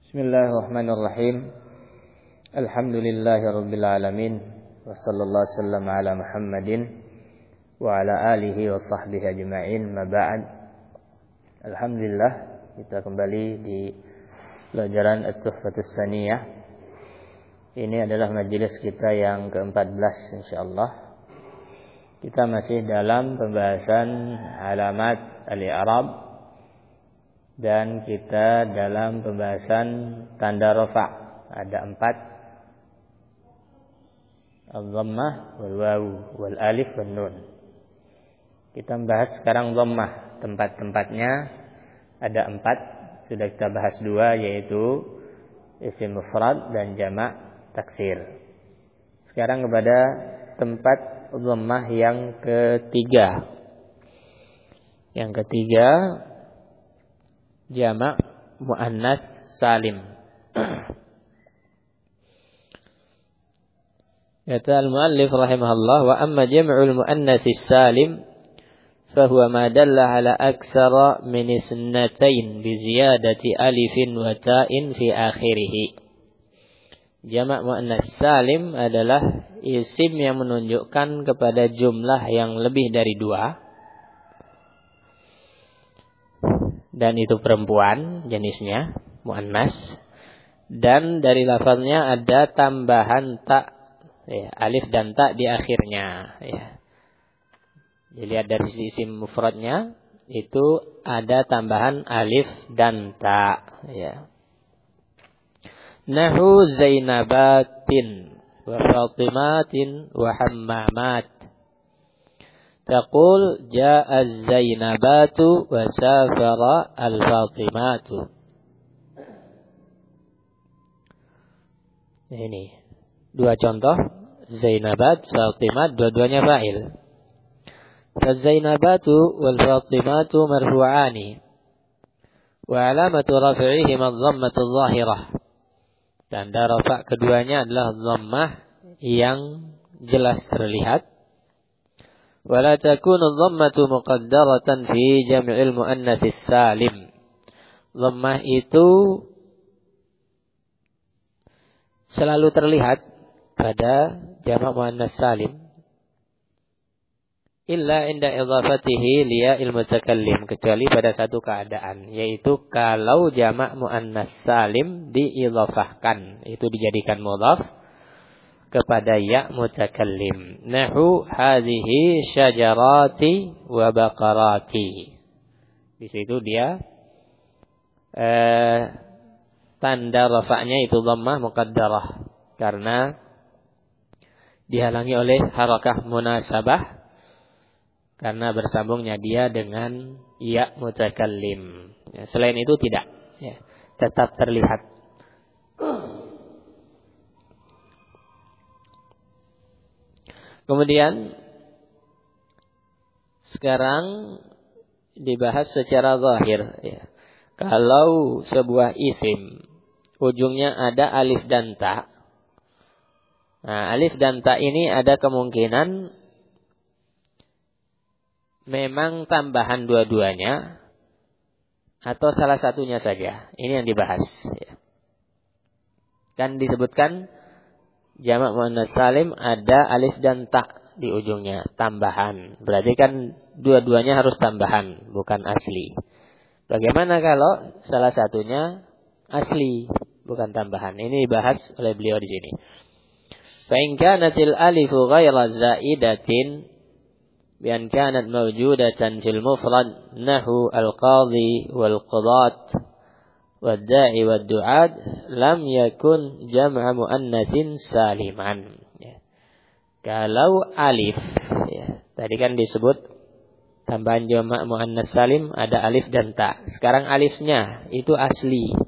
Bismillahirrahmanirrahim. Alhamdulillahirabbil alamin wa sallallahu wasallam ala Muhammadin wa ala alihi wa sahbihi ajma'in. Ma ba'd. Alhamdulillah, kita kembali di pelajaran At-Tuhfatus Tsaniyah. Ini adalah majelis kita yang ke-14 insyaallah. Kita masih dalam pembahasan alamat al-i'rab dan kita dalam pembahasan tanda rafa'. Ada 4: al-dhammah, wal wawu, wal alif, wan nun. Kita membahas sekarang dhammah. Tempat-tempatnya ada 4. Sudah kita bahas 2, yaitu isim mufrad dan jamak taksir. Sekarang kepada tempat dhammah yang ketiga. Yang ketiga, jamak muannas salim. Kata al-muallif rahimahullah, wa amma jam'ul muannas salim fahuwa ma dalla ala aksara min isnatain bi ziyadati alifin wa ta'in fi akhirih. Jamak muannas salim adalah isim yang menunjukkan kepada jumlah yang lebih dari 2. Dan itu perempuan jenisnya, muannas. Dan dari lafaznya ada tambahan tak, ya, alif dan tak di akhirnya. Ya. Dilihat dari isim mufradnya, itu ada tambahan alif dan tak. Ya. Nahu Zainabatin wa Fatimatin wa Hammamat. Taqul ja'a az-Zainabatu wa safara al-Fatimatu. Ini 2 contoh, Zainabat, Fatimat, dua-duanya fa'il. Faz-Zainabatu wal Fatimatu marfu'ani wa alamatu raf'ihim adh-dhammatu adh-dhahirah. Tanda rafa' keduanya adalah dhammah yang jelas terlihat. ولا تكون الضمة مقدرة في جمع المؤنث السالم. Dhammah itu selalu terlihat pada jamak muannas salim illa inda idhafatihi liya'il mutakallim, kecuali pada satu keadaan, yaitu kalau jamak muannas salim diidhafahkan, itu dijadikan mudhaf kepada ya mutakallim. Nahu hadhihi syajarati wa baqarati. Di situ dia tanda rafa'nya itu dhammah muqaddarah karena dihalangi oleh harakah munasabah karena bersambungnya dia dengan ya mutakallim. Ya, selain itu tidak, ya, tetap terlihat. Kemudian sekarang dibahas secara zahir, ya. Kalau sebuah isim ujungnya ada alif dan ta. Nah, alif dan ta ini ada kemungkinan memang tambahan dua-duanya atau salah satunya saja. Ini yang dibahas, ya. Kan disebutkan jamak muannas salim ada alif dan ta di ujungnya, tambahan. Berarti kan dua-duanya harus tambahan, bukan asli. Bagaimana kalau salah satunya asli, bukan tambahan? Ini dibahas oleh beliau di sini. Fa in kanatil alifu ghaira zaidatin bi an kanat mawjudatan fil mufrad nahu al-qadhi wal qudat wad-da'i wad-du'ad lam yakun jam'a muannatsin saliman. Ya. Kalau alif, ya, tadi kan disebut tambahan jamak muannas salim ada alif dan ta. Sekarang alifnya itu asli,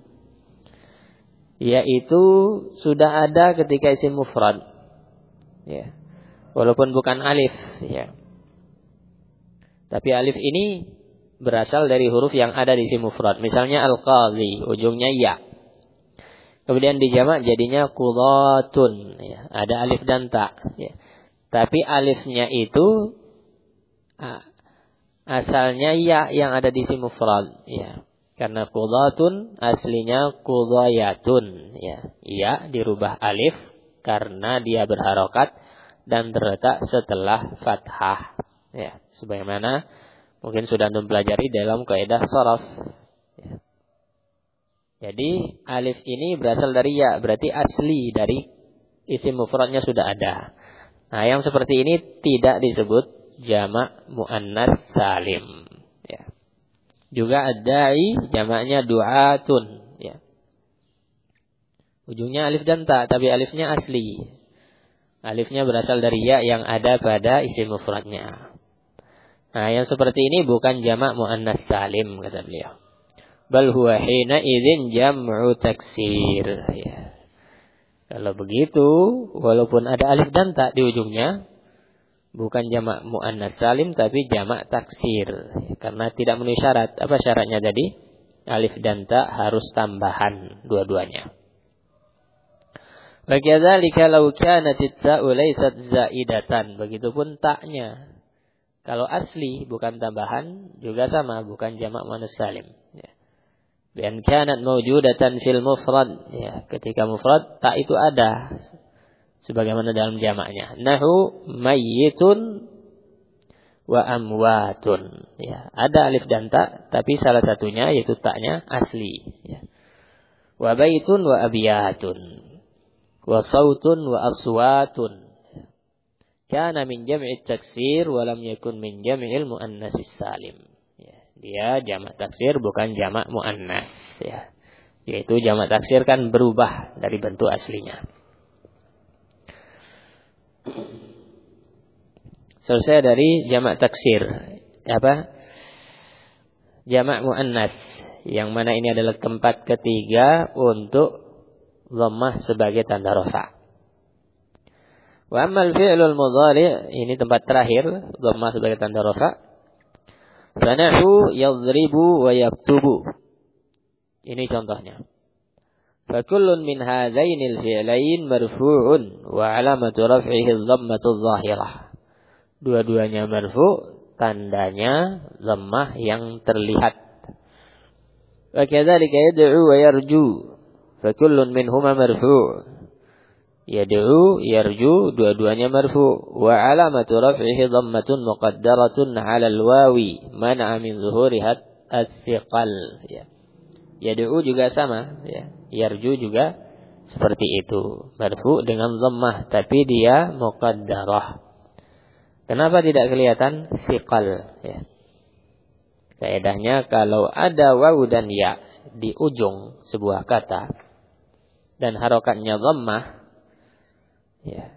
yaitu sudah ada ketika isim mufrad, ya, walaupun bukan alif, ya. Tapi alif ini berasal dari huruf yang ada di isim mufrad. Misalnya al-qadhi, ujungnya ya. Kemudian dijamak jadinya qudatun, ya, ada alif dan ta, ya. Tapi alifnya itu asalnya ya yang ada di isim mufrad, ya. Karena qudatun aslinya qudayatun, ya. Ya dirubah alif karena dia berharokat dan terletak setelah fathah, ya. Sebagaimana mungkin sudah antum pelajari dalam kaidah sharaf. Ya. Jadi alif ini berasal dari ya, berarti asli dari isim mufradnya sudah ada. Nah, yang seperti ini tidak disebut jamak muannas salim. Juga ad-da'i jamaknya du'atun, ya. Ujungnya alif dan ta, tapi alifnya asli. Alifnya berasal dari ya yang ada pada isim mufradnya. Nah, yang seperti ini bukan jamak muannas salim, kata beliau. Bal huwa hina idzin jam'u taksir, ya. Kalau begitu, walaupun ada alif dan ta di ujungnya, bukan jamak muannas salim tapi jamak taksir, karena tidak memenuhi syarat. Apa syaratnya tadi? Alif dan ta harus tambahan dua-duanya. Wa kadzalika law kanat at-ta'u laysat zaidatan, begitupun taknya. Kalau asli bukan tambahan juga sama, bukan jamak muannas salim, ya. Bi an kanat mawjudatan fil mufrad, ya, ketika mufrad ta itu ada sebagaimana dalam jamaknya. Nahu mayyitun wa amwatun. Ya, ada alif dan ta, tapi salah satunya yaitu taknya asli. Ya. Wa baitun wa abiyatun. Wa sautun wa aswatun. Kana min jam'i taksir wa lam yakun min jam'il muannatsis salim. Ya, dia jamak taksir bukan jamak muannas, ya. Yaitu jamak taksir kan berubah dari bentuk aslinya. Selesai dari jamak taksir. Apa? Jamak muannas, yang mana ini adalah tempat ketiga untuk dhammah sebagai tanda rafa'. Wa ammal fi'lul mudhari', ini tempat terakhir dhammah sebagai tanda rafa'. Fanahu yadribu wa yaktubu. Ini contohnya. فكل من هذين الفعلين مرفوع وعلامة رفعه الضمة الظاهرة. Dua-duanya marfu, tandanya dhammah yang terlihat. وكذلك يدعو ويرجو فكل منهما مرفوع. Yad'u, yarju, dua-duanya marfu. Wa alamatu raf'ihi dhammatun muqaddaratun 'ala al-wawi man'a min zuhuriha as-siqal, ya. Yad'u juga sama, ya. Yarju juga seperti itu, marfu dengan dhammah tapi dia muqaddarah. Kenapa tidak kelihatan siqal, ya? Kaidahnya kalau ada wawu dan ya di ujung sebuah kata dan harokatnya dhammah, ya,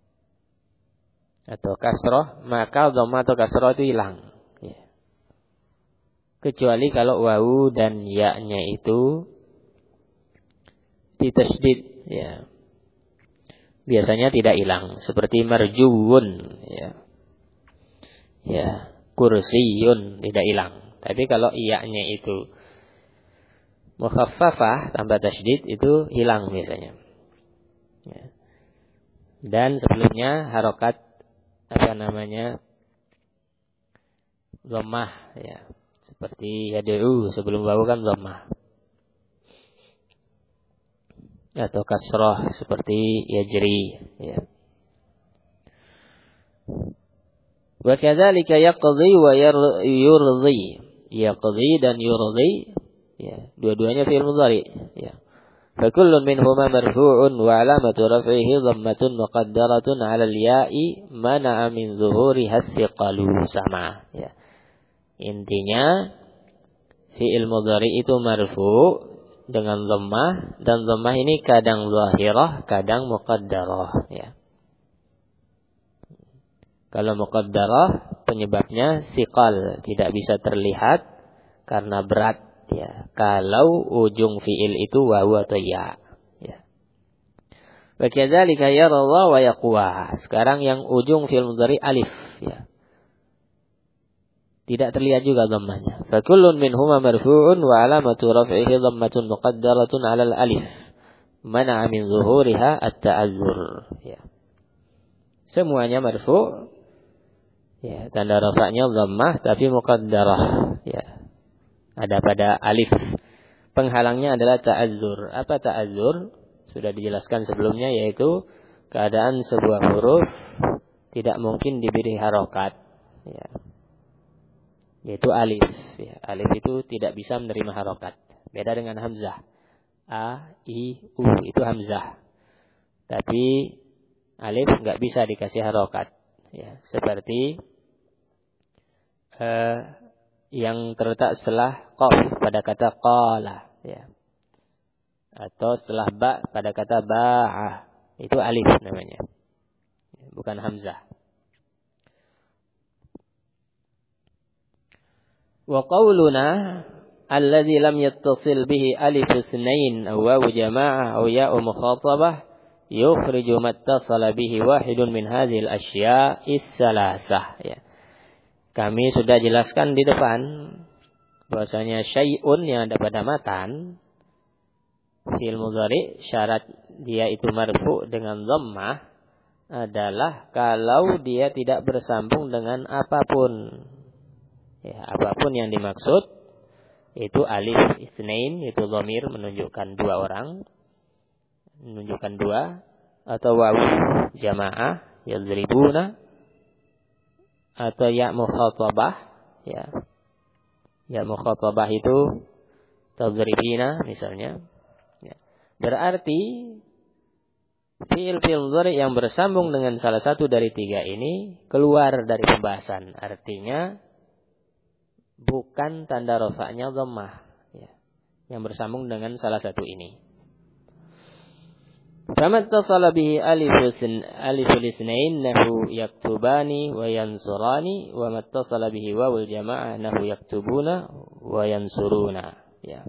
atau kasroh, maka dhammah atau kasroh itu hilang, ya. Kecuali kalau wawu dan ya-nya itu ditasydid, ya, biasanya tidak hilang. Seperti marjuun, ya, ya, kursiyun tidak hilang. Tapi kalau iya-nya itu mukhaffafah tanpa tasydid itu hilang biasanya, ya. Dan sebelumnya harokat dhammah, ya, seperti yad'u sebelum wawu kan dhammah. Atau kasrah seperti yajri, ya. Wa kadzalika yaqdi wa yurdi. Yaqdi dan yurdi, ya, dua-duanya fi'il mudhari, ya. Fa kullun minhuma marfu'un wa 'alamatu raf'ihi dhammatun muqaddaratun 'ala al-ya'i mana'a min zuhuriha as-siqalu, sama, ya. Intinya fi'il mudhari itu marfu' dengan dhammah, dan dhammah ini kadang zahirah, kadang muqaddarah, ya. Kalau muqaddarah penyebabnya siqal, tidak bisa terlihat karena berat, ya. Kalau ujung fi'il itu wawu atau ya, ya. Wa kadzalika yarallah wa yaqwa. Sekarang yang ujung fi'il mudhari alif, ya, tidak terlihat juga dhammahnya. Fa kullun minhuma marfu'un wa 'alamatu raf'ihi dhammatun muqaddaratun 'ala al-alif mana'a min zuhuriha at-ta'azzur, ya. Semuanya marfu', ya, tanda rafa'nya dhammah tapi muqaddarah, ya. ada pada alif. Penghalangnya adalah ta'azzur. Apa ta'azzur? Sudah dijelaskan sebelumnya, yaitu keadaan sebuah huruf tidak mungkin diberi harokat, ya. Yaitu alif. Ya. Alif itu tidak bisa menerima harokat. Beda dengan hamzah. A, I, U itu hamzah. Tapi alif nggak bisa dikasih harokat. Ya. Seperti yang terletak setelah qaf pada kata qala, ya. Atau setelah ba pada kata ba'ah, itu alif namanya, bukan hamzah. Wa qauluna alladhi lam yattasil bihi alif isnain aw wawu jama'ah aw ya'u mukhatabah yukhriju mattasala bihi wahidun min hadhil asya'i salasah, ya. Kami sudah jelaskan di depan bahwasanya syai'un yang ada pada matan fi'il mudhari syarat dia itu marfu dengan dhammah adalah kalau dia tidak bersambung dengan apapun. Ya, apapun yang dimaksud itu alif isnain, itu dhamir menunjukkan dua orang, menunjukkan dua, atau wawu jamaah yadribuna, atau ya mukhatabah, ya. Ya mukhatabah itu tadribina misalnya. Ya. Berarti fi'il mudhari yang bersambung dengan salah satu dari tiga ini keluar dari pembahasan. Artinya bukan tanda rafa'nya dhammah, ya. Yang bersambung dengan salah satu ini. Kama ittasala bihi aliful isnain nahu yaktubani wa yansurani, wa mattasala bihi wawul jamaah nahu yaktubuna wa yansuruna, ya.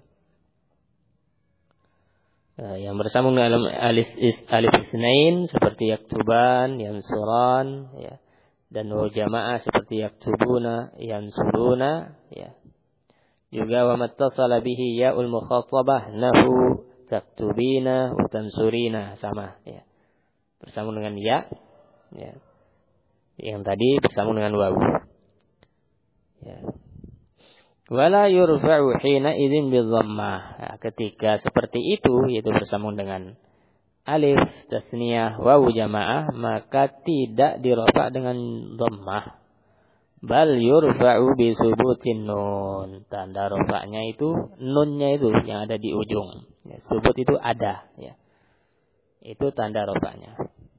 Yang bersambung dalam alif isnain seperti yaktuban, yansuran, ya. Dan wawu jamaah seperti yaktubuna, yansuruna, ya. Juga wa mattasala bihi ya'ul mukhatabah nahu taktubina wa tansurina, sama, ya. Bersambung dengan ya, ya. Yang tadi bersambung dengan wawu, ya. Wala yurfa'u hina idzin bidhammah. Nah, ketika seperti itu, yaitu bersambung dengan alif tasniyah wawu jamaah, maka tidak dirafa dengan dhammah. Bal yurfa'u bi subutin nun. Tanda rafa'nya itu nunnya itu yang ada di ujung. Ya, subut itu ada, ya. Itu tanda rafa'nya.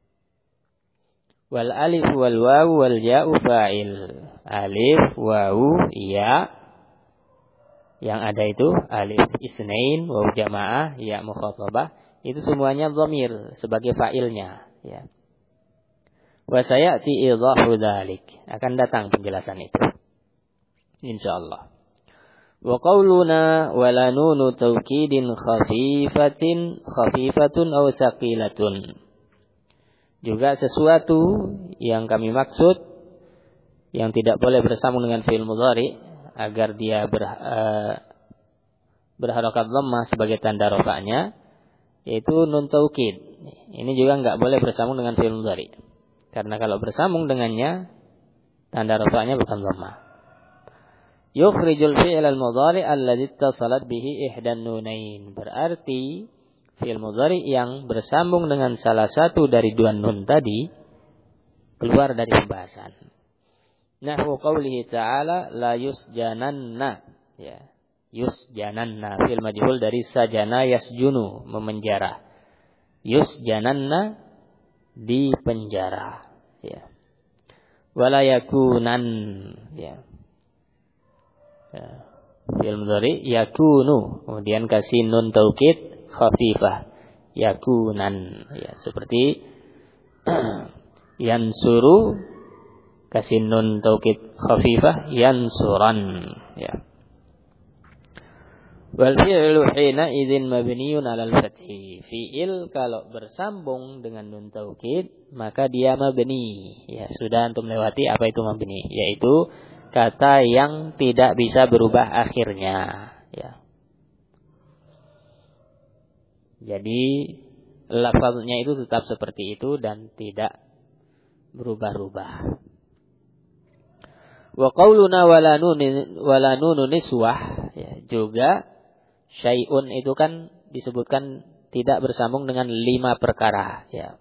Wal alif wal wawu wal ya'u fa'il. Alif, wawu, ya. Yang ada itu alif isnain, wawu jamaah, ya mukhatabah. Itu semuanya dhamir sebagai fa'ilnya, ya. Wa sayati idhahu dzalik. Akan datang penjelasan itu, insyaallah. Wa qauluna wala nunu taukidin khafifatun aw saqilatun. Juga sesuatu yang kami maksud yang tidak boleh bersambung dengan fi'il mudhari agar dia berharakat dhammah sebagai tanda rafa'nya, yaitu nun taukid. Ini juga enggak boleh bersambung dengan fi'il mudhari. Karena kalau bersambung dengannya, tanda rafa'nya bukan dhammah. Yukhrijul fi'il al-mudhari alladhi ittasalat bihi ihdan nunain. Berarti fi'il mudhari yang bersambung dengan salah satu dari dua nun tadi keluar dari pembahasan. Nahwu qaulihi ta'ala la yusjananna, ya. Yusjananna fi'il majhul dari sajana yasjunu, memenjara. Yusjananna, di penjara, ya. Wala yakunan, ya. Fi'il mudhari yakunu, kemudian kasih nun taukid khafifah, yakunan, ya. Seperti yansuru, kasih nun taukid khafifah, yansuran, ya. Wal fi'lu hina idzin mabniun 'alal fathi. Fi'il kalau bersambung dengan nun taukid maka dia mabni. Ya, sudah antum lewati apa itu mabni, yaitu kata yang tidak bisa berubah akhirnya, ya. Jadi lafaznya itu tetap seperti itu dan tidak berubah-ubah. Wa qauluna wala nunu niswah, ya. juga syai'un itu kan disebutkan tidak bersambung dengan 5 perkara, ya.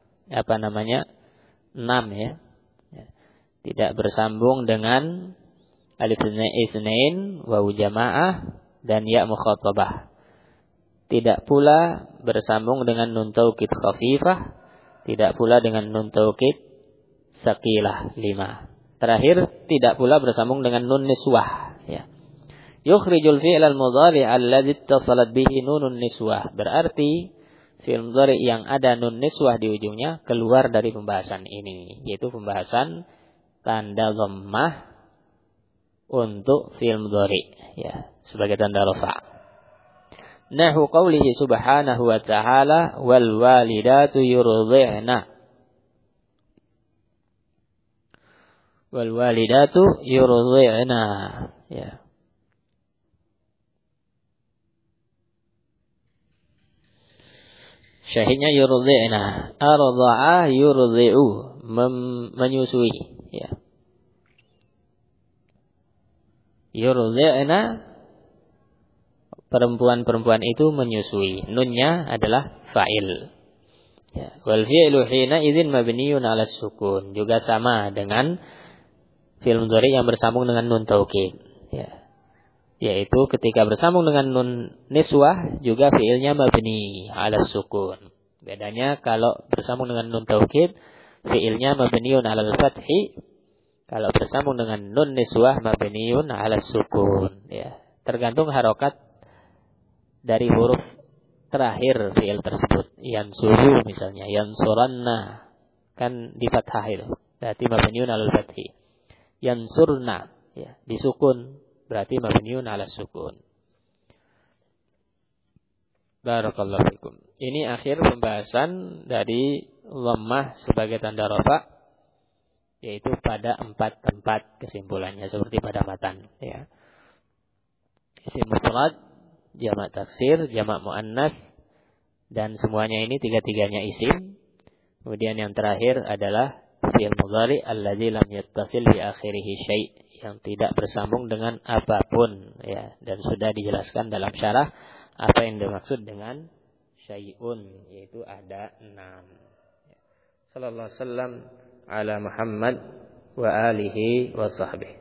6 ya. Tidak bersambung dengan alif itsnain, wawu jamaah dan ya mukhatabah. Tidak pula bersambung dengan nun taukid khafifah, tidak pula dengan nun taukid saqilah 5. Terakhir tidak pula bersambung dengan nun niswah, ya. Yukhrijul fi'l al-mudhari' alladhi ittasalat bihi nunun niswah. Berarti fi'il mudhari' yang ada nun niswah di ujungnya keluar dari pembahasan ini, yaitu pembahasan tanda dhammah untuk fi'il mudhari', ya, sebagai tanda rafa'. Nahu qawlihi subhanahu wa ta'ala wal walidatu yurdi'na. Wal walidatu yurdi'na, ya. Syahidnya yurdi'na. Arda'a yurdi'u, menyusui, ya. Yurdi'na, perempuan-perempuan itu menyusui. Nunnya adalah fa'il. Ya. Wal fi'lu hina idzin mabniun 'ala sukun. Juga sama dengan fi'il mudhari yang bersambung dengan nun taukid. Ya. Yaitu ketika bersambung dengan nun niswah juga fi'ilnya mabni 'ala sukun. Bedanya kalau bersambung dengan nun taukid fi'ilnya mabniun 'alal fathi. Kalau bersambung dengan nun niswah mabniun 'ala sukun, ya. Tergantung harokat dari huruf terakhir fi'il tersebut. Yansuru misalnya, yansuranna kan di fathah itu. Berarti mabniun 'alal fathi. Yansurna, ya, disukun berarti mabniun 'ala sukun. Barakallahu fikum. Ini akhir pembahasan dari dhammah sebagai tanda rafa', yaitu pada 4 tempat kesimpulannya seperti pada matan, ya. Isim mufrad, jamak taksir, jamak muannas, dan semuanya ini tiga-tiganya isim. Kemudian yang terakhir adalah fi'il mudhari alladzi lam yattasil bi akhirih syai', yang tidak bersambung dengan apapun, ya, dan sudah dijelaskan dalam syarah apa yang dimaksud dengan syai'un, yaitu ada 6. Sallallahu alaihi wasallam ala Muhammad wa alihi wa sahbihi.